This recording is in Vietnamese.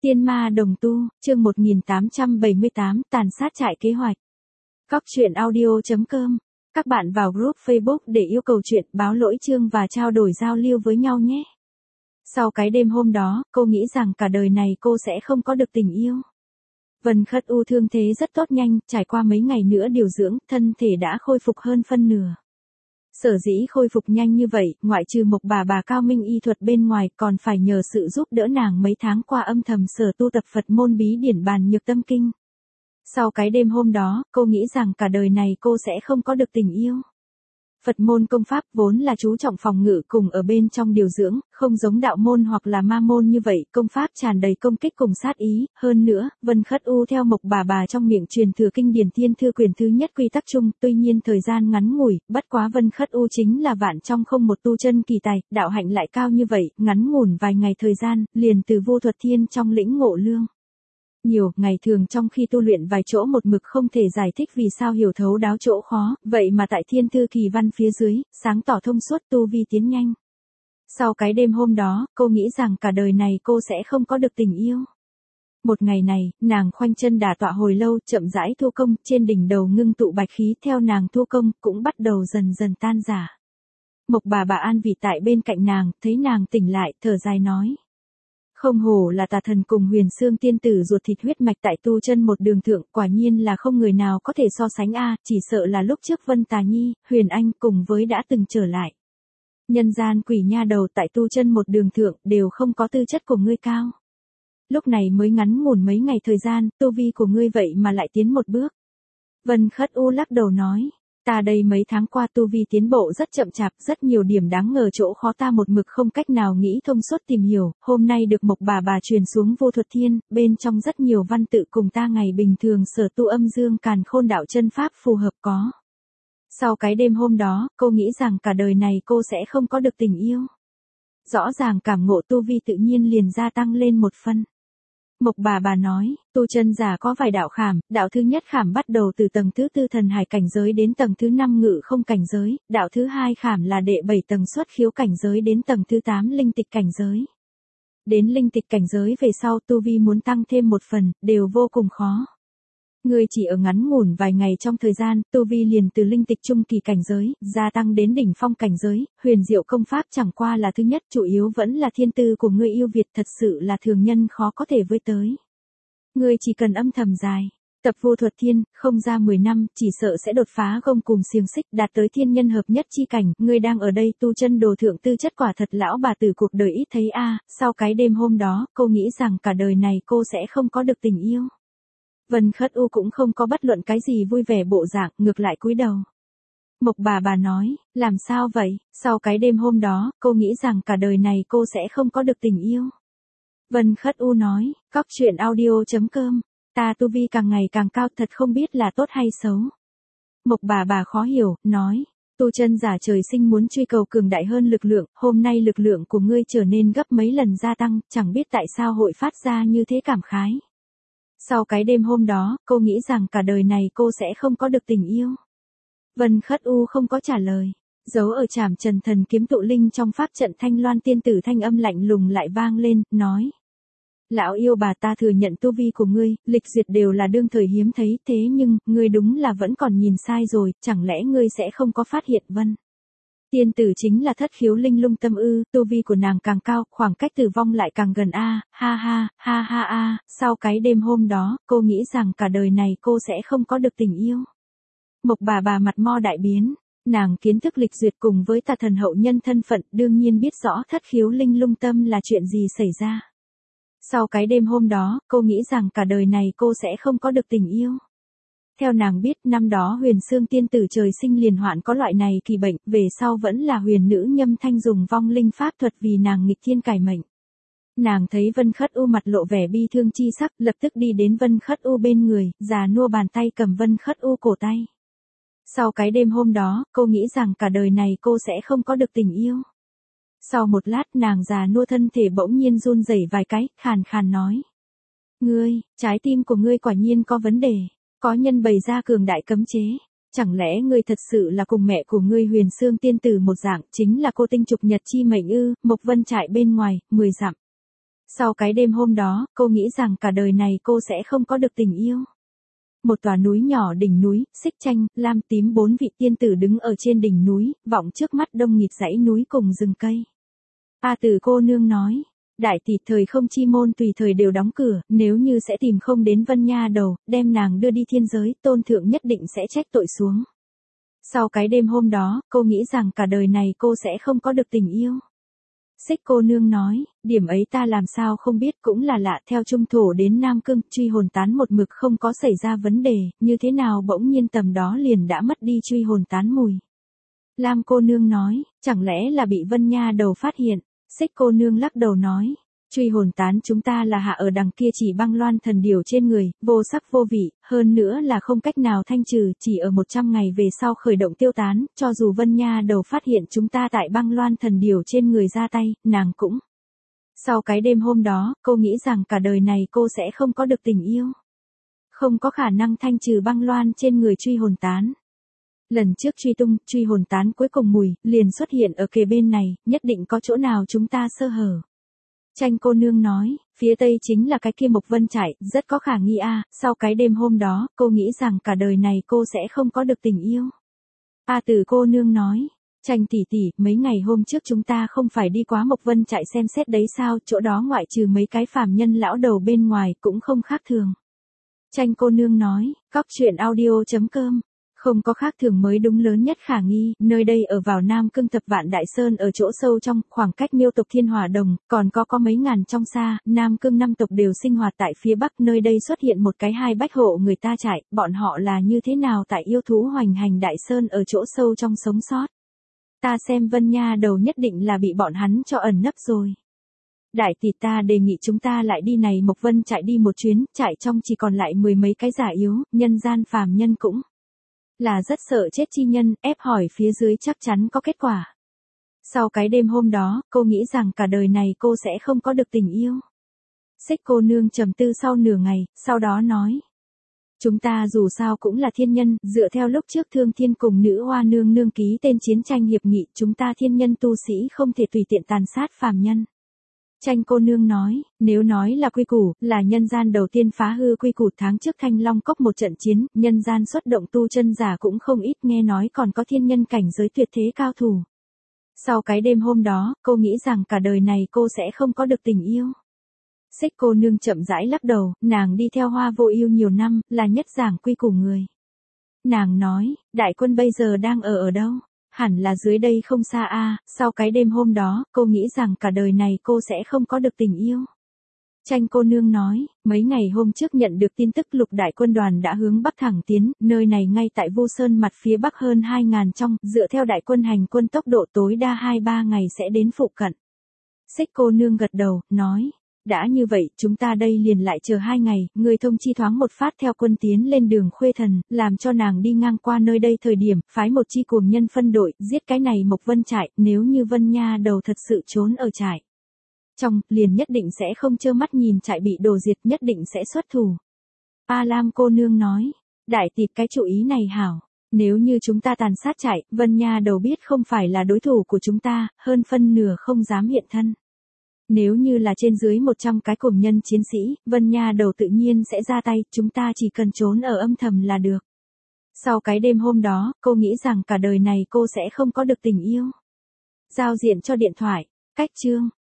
Tiên ma đồng tu, chương 1878, tàn sát trại kế hoạch. Góc truyện audio.com. Các bạn vào group Facebook để yêu cầu chuyện, báo lỗi chương và trao đổi giao lưu với nhau nhé. Sau cái đêm hôm đó, cô nghĩ rằng cả đời này cô sẽ không có được tình yêu. Vân Khất U thương thế rất tốt nhanh, trải qua mấy ngày nữa điều dưỡng, thân thể đã khôi phục hơn phân nửa. Sở dĩ khôi phục nhanh như vậy, ngoại trừ một bà cao minh y thuật bên ngoài, còn phải nhờ sự giúp đỡ nàng mấy tháng qua âm thầm sở tu tập Phật môn bí điển bàn nhược tâm kinh. Sau cái đêm hôm đó, cô nghĩ rằng cả đời này cô sẽ không có được tình yêu. Phật môn công pháp vốn là chú trọng phòng ngự cùng ở bên trong điều dưỡng, không giống đạo môn hoặc là ma môn như vậy, công pháp tràn đầy công kích cùng sát ý. Hơn nữa, Vân Khất U theo Mộc bà trong miệng truyền thừa kinh điển Thiên Thư quyển thứ nhất quy tắc chung, tuy nhiên thời gian ngắn ngủi, bất quá Vân Khất U chính là vạn trong không một tu chân kỳ tài, đạo hạnh lại cao như vậy, ngắn ngủn vài ngày thời gian, liền từ vô thuật thiên trong lĩnh ngộ lương. Nhiều, ngày thường trong khi tu luyện vài chỗ một mực không thể giải thích vì sao hiểu thấu đáo chỗ khó, vậy mà tại Thiên Thư kỳ văn phía dưới, sáng tỏ thông suốt tu vi tiến nhanh. Sau cái đêm hôm đó, cô nghĩ rằng cả đời này cô sẽ không có được tình yêu. Một ngày này, nàng khoanh chân đả tọa hồi lâu, chậm rãi thu công, trên đỉnh đầu ngưng tụ bạch khí, theo nàng thu công, cũng bắt đầu dần dần tan rã. Mộc bà an vị tại bên cạnh nàng, thấy nàng tỉnh lại, thở dài nói. Không hổ là tà thần cùng Huyền Xương tiên tử ruột thịt huyết mạch tại tu chân một đường thượng, quả nhiên là không người nào có thể so sánh a, chỉ sợ là lúc trước Vân Tà Nhi, Huyền Anh cùng với đã từng trở lại. Nhân gian quỷ nha đầu tại tu chân một đường thượng đều không có tư chất của ngươi cao. Lúc này mới ngắn ngủn mấy ngày thời gian, tu vi của ngươi vậy mà lại tiến một bước. Vân Khất U lắc đầu nói. Ta đây mấy tháng qua tu vi tiến bộ rất chậm chạp, rất nhiều điểm đáng ngờ chỗ khó ta một mực không cách nào nghĩ thông suốt tìm hiểu, hôm nay được Mộc bà truyền xuống vô thuật thiên, bên trong rất nhiều văn tự cùng ta ngày bình thường sở tu âm dương càn khôn đạo chân pháp phù hợp có. Sau cái đêm hôm đó, cô nghĩ rằng cả đời này cô sẽ không có được tình yêu. Rõ ràng cảm ngộ tu vi tự nhiên liền gia tăng lên một phân. Mộc bà nói, tu chân giả có vài đạo khảm, đạo thứ nhất khảm bắt đầu từ tầng thứ tư thần hải cảnh giới đến tầng thứ 5 ngự không cảnh giới, đạo thứ hai khảm là đệ 7 tầng xuất khiếu cảnh giới đến tầng thứ 8 linh tịch cảnh giới. Đến linh tịch cảnh giới về sau tu vi muốn tăng thêm một phần, đều vô cùng khó. Ngươi chỉ ở ngắn ngủn vài ngày trong thời gian, tu vi liền từ linh tịch trung kỳ cảnh giới, gia tăng đến đỉnh phong cảnh giới, huyền diệu công pháp chẳng qua là thứ nhất, chủ yếu vẫn là thiên tư của ngươi yêu việt, thật sự là thường nhân khó có thể với tới. Ngươi chỉ cần âm thầm dài, tập vô thuật thiên, không ra 10 năm, chỉ sợ sẽ đột phá gông cùng xiềng xích, đạt tới thiên nhân hợp nhất chi cảnh, ngươi đang ở đây tu chân đồ thượng tư chất quả thật lão bà tử cuộc đời ít thấy a. Sau cái đêm hôm đó, cô nghĩ rằng cả đời này cô sẽ không có được tình yêu. Vân Khất U cũng không có bất luận cái gì vui vẻ bộ dạng, ngược lại cúi đầu. Mộc bà nói, làm sao vậy, sau cái đêm hôm đó, cô nghĩ rằng cả đời này cô sẽ không có được tình yêu. Vân Khất U nói, góc truyện audio.com, ta tu vi càng ngày càng cao thật không biết là tốt hay xấu. Mộc bà khó hiểu, nói, tu chân giả trời sinh muốn truy cầu cường đại hơn lực lượng, hôm nay lực lượng của ngươi trở nên gấp mấy lần gia tăng, chẳng biết tại sao hội phát ra như thế cảm khái. Sau cái đêm hôm đó, cô nghĩ rằng cả đời này cô sẽ không có được tình yêu. Vân Khất U không có trả lời. Giấu ở trảm trần thần kiếm tụ linh trong pháp trận Thanh Loan tiên tử thanh âm lạnh lùng lại vang lên, nói. Lão yêu bà ta thừa nhận tu vi của ngươi, lịch duyệt đều là đương thời hiếm thấy, thế nhưng, ngươi đúng là vẫn còn nhìn sai rồi, chẳng lẽ ngươi sẽ không có phát hiện Vân. Tiên tử chính là thất khiếu linh lung tâm ư, tu vi của nàng càng cao, khoảng cách tử vong lại càng gần a, ha. Sau cái đêm hôm đó, cô nghĩ rằng cả đời này cô sẽ không có được tình yêu. Mộc bà mặt mo đại biến, nàng kiến thức lịch duyệt cùng với tà thần hậu nhân thân phận, đương nhiên biết rõ thất khiếu linh lung tâm là chuyện gì xảy ra. Sau cái đêm hôm đó, cô nghĩ rằng cả đời này cô sẽ không có được tình yêu. Theo nàng biết năm đó Huyền Xương tiên tử trời sinh liền hoạn có loại này kỳ bệnh, về sau vẫn là huyền nữ Nhâm Thanh dùng vong linh pháp thuật vì nàng nghịch thiên cải mệnh. Nàng thấy Vân Khất U mặt lộ vẻ bi thương chi sắc, lập tức đi đến Vân Khất U bên người, già nua bàn tay cầm Vân Khất U cổ tay. Sau cái đêm hôm đó, cô nghĩ rằng cả đời này cô sẽ không có được tình yêu. Sau một lát nàng già nua thân thể bỗng nhiên run rẩy vài cái, khàn nói. Ngươi, trái tim của ngươi quả nhiên có vấn đề. Có nhân bày ra cường đại cấm chế, chẳng lẽ ngươi thật sự là cùng mẹ của ngươi Huyền Xương tiên tử một dạng, chính là cô tinh trục nhật chi mệnh ư? Mộc Vân trại bên ngoài, 10 dặm. Sau cái đêm hôm đó, cô nghĩ rằng cả đời này cô sẽ không có được tình yêu. Một tòa núi nhỏ đỉnh núi, xích chanh, lam tím 4 vị tiên tử đứng ở trên đỉnh núi, vọng trước mắt đông nghịt dãy núi cùng rừng cây. A Tử cô nương nói, đại tỷ thời không chi môn tùy thời đều đóng cửa, nếu như sẽ tìm không đến Vân Nha Đầu, đem nàng đưa đi thiên giới, tôn thượng nhất định sẽ trách tội xuống. Sau cái đêm hôm đó, cô nghĩ rằng cả đời này cô sẽ không có được tình yêu. Xích cô nương nói, điểm ấy ta làm sao không biết, cũng là lạ, theo Trung Thổ đến Nam Cương, truy hồn tán một mực không có xảy ra vấn đề, như thế nào bỗng nhiên tầm đó liền đã mất đi truy hồn tán mùi. Lam cô nương nói, chẳng lẽ là bị Vân Nha Đầu phát hiện. Xích cô nương lắc đầu nói, truy hồn tán chúng ta là hạ ở đằng kia chỉ băng loan thần điểu trên người, vô sắc vô vị, hơn nữa là không cách nào thanh trừ, chỉ ở 100 ngày về sau khởi động tiêu tán, cho dù Vân Nha Đầu phát hiện chúng ta tại băng loan thần điểu trên người ra tay, nàng cũng. Sau cái đêm hôm đó, cô nghĩ rằng cả đời này cô sẽ không có được tình yêu. Không có khả năng thanh trừ băng loan trên người truy hồn tán. Lần trước truy tung, truy hồn tán cuối cùng mùi, liền xuất hiện ở kề bên này, nhất định có chỗ nào chúng ta sơ hở. Tranh cô nương nói, phía tây chính là cái kia Mộc Vân Trại, rất có khả nghi a. Sau cái đêm hôm đó, cô nghĩ rằng cả đời này cô sẽ không có được tình yêu. A Tử cô nương nói, Tranh tỷ tỷ, mấy ngày hôm trước chúng ta không phải đi quá Mộc Vân Trại xem xét đấy sao, chỗ đó ngoại trừ mấy cái phàm nhân lão đầu bên ngoài cũng không khác thường. Tranh cô nương nói, cóc truyện audio.com. Không có khác thường mới đúng, lớn nhất khả nghi, nơi đây ở vào Nam Cương Thập Vạn Đại Sơn ở chỗ sâu trong, khoảng cách Miêu tộc Thiên Hỏa Đồng, còn có mấy ngàn trong xa, Nam Cương 5 tộc đều sinh hoạt tại phía Bắc, nơi đây xuất hiện một cái hai bách hộ người ta trại, bọn họ là như thế nào tại yêu thú hoành hành Đại Sơn ở chỗ sâu trong sống sót. Ta xem Vân Nha Đầu nhất định là bị bọn hắn cho ẩn nấp rồi. Đại tỷ ta đề nghị chúng ta lại đi này Mộc Vân Trại đi một chuyến, trại trong chỉ còn lại 10 mấy cái giả yếu, nhân gian phàm nhân cũng là rất sợ chết chi nhân, ép hỏi phía dưới chắc chắn có kết quả. Sau cái đêm hôm đó, cô nghĩ rằng cả đời này cô sẽ không có được tình yêu. Xích cô nương trầm tư sau nửa ngày, sau đó nói. Chúng ta dù sao cũng là thiên nhân, dựa theo lúc trước Thương Thiên cùng nữ hoa nương nương ký tên chiến tranh hiệp nghị, chúng ta thiên nhân tu sĩ không thể tùy tiện tàn sát phàm nhân. Tranh cô nương nói, nếu nói là quy củ, là nhân gian đầu tiên phá hư quy củ, tháng trước Thanh Long Cốc một trận chiến, nhân gian xuất động tu chân giả cũng không ít, nghe nói còn có thiên nhân cảnh giới tuyệt thế cao thủ. Sau cái đêm hôm đó, cô nghĩ rằng cả đời này cô sẽ không có được tình yêu. Xích cô nương chậm rãi lắc đầu, nàng đi theo Hoa Vô Ưu nhiều năm, là nhất giảng quy củ người. Nàng nói, đại quân bây giờ đang ở đâu? Hẳn là dưới đây không xa a. Sau cái đêm hôm đó, cô nghĩ rằng cả đời này cô sẽ không có được tình yêu. Tranh cô nương nói, mấy ngày hôm trước nhận được tin tức Lục đại quân đoàn đã hướng Bắc thẳng tiến, nơi này ngay tại Vu Sơn mặt phía Bắc hơn 2.000 trong, dựa theo đại quân hành quân tốc độ tối đa 2-3 ngày sẽ đến phụ cận. Xích cô nương gật đầu, nói. Đã như vậy, chúng ta đây liền lại chờ 2 ngày, người thông chi thoáng một phát theo quân tiến lên đường Khuê Thần, làm cho nàng đi ngang qua nơi đây thời điểm, phái một chi cuồng nhân phân đội, giết cái này Mộc Vân Trại, nếu như Vân Nha Đầu thật sự trốn ở trại trong, liền nhất định sẽ không trơ mắt nhìn trại bị đổ diệt, nhất định sẽ xuất thủ. A Lam cô nương nói, đại tỷ cái chủ ý này hảo. Nếu như chúng ta tàn sát trại, Vân Nha Đầu biết không phải là đối thủ của chúng ta, hơn phân nửa không dám hiện thân. Nếu như là trên dưới 100 cái cuồng nhân chiến sĩ, Vân Nha Đầu tự nhiên sẽ ra tay, chúng ta chỉ cần trốn ở âm thầm là được. Sau cái đêm hôm đó, cô nghĩ rằng cả đời này cô sẽ không có được tình yêu. Giao diện cho điện thoại, cách chương.